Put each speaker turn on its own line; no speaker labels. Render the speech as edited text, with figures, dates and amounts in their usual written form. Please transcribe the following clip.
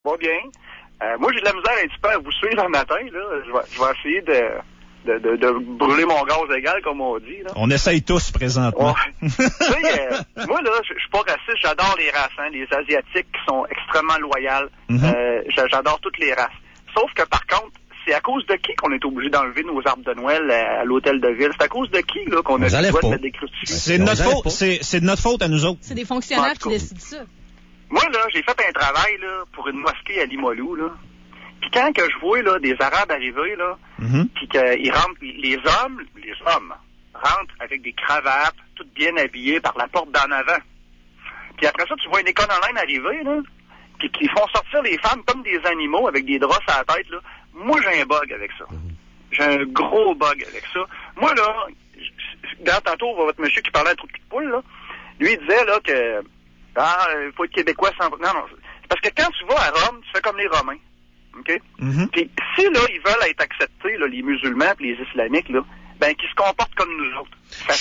va bien. Moi, j'ai de la misère un petit peu à vous suivre le matin, là. Je vais essayer de brûler mon gaz égal, comme on dit, là.
On essaye tous présentement.
Ouais. Tu sais, moi, là, je suis pas raciste, j'adore les races, hein, les Asiatiques qui sont extrêmement loyales. J'adore toutes les races. Sauf que, par contre, c'est à cause de qui qu'on est obligé d'enlever nos arbres de Noël à l'hôtel de ville? C'est à cause de qui, là, qu'on a le droit de mettre des crucifix?
C'est de notre faute. C'est de notre faute à nous autres.
C'est des fonctionnaires qui décident ça.
Moi, là, j'ai fait un travail, là, pour une mosquée à Limoilou, là. Puis quand que je vois, là, des Arabes arriver, là, puis qu'ils rentrent, les hommes rentrent avec des cravates, toutes bien habillées par la porte d'en avant. Puis après ça, tu vois une école en laine arriver, là, puis qu'ils font sortir les femmes comme des animaux avec des draps à la tête, là. Moi, j'ai un bug avec ça. J'ai un gros bug avec ça. Moi, là, regarde tantôt, votre monsieur qui parlait de trou de poule, là, lui, il disait, là, que, faut être québécois sans... Non, c'est parce que quand tu vas à Rome, tu fais comme les Romains. OK? Puis si, là, ils veulent être acceptés, là, les musulmans et les islamiques, là, ben, qu'ils se comportent comme nous autres.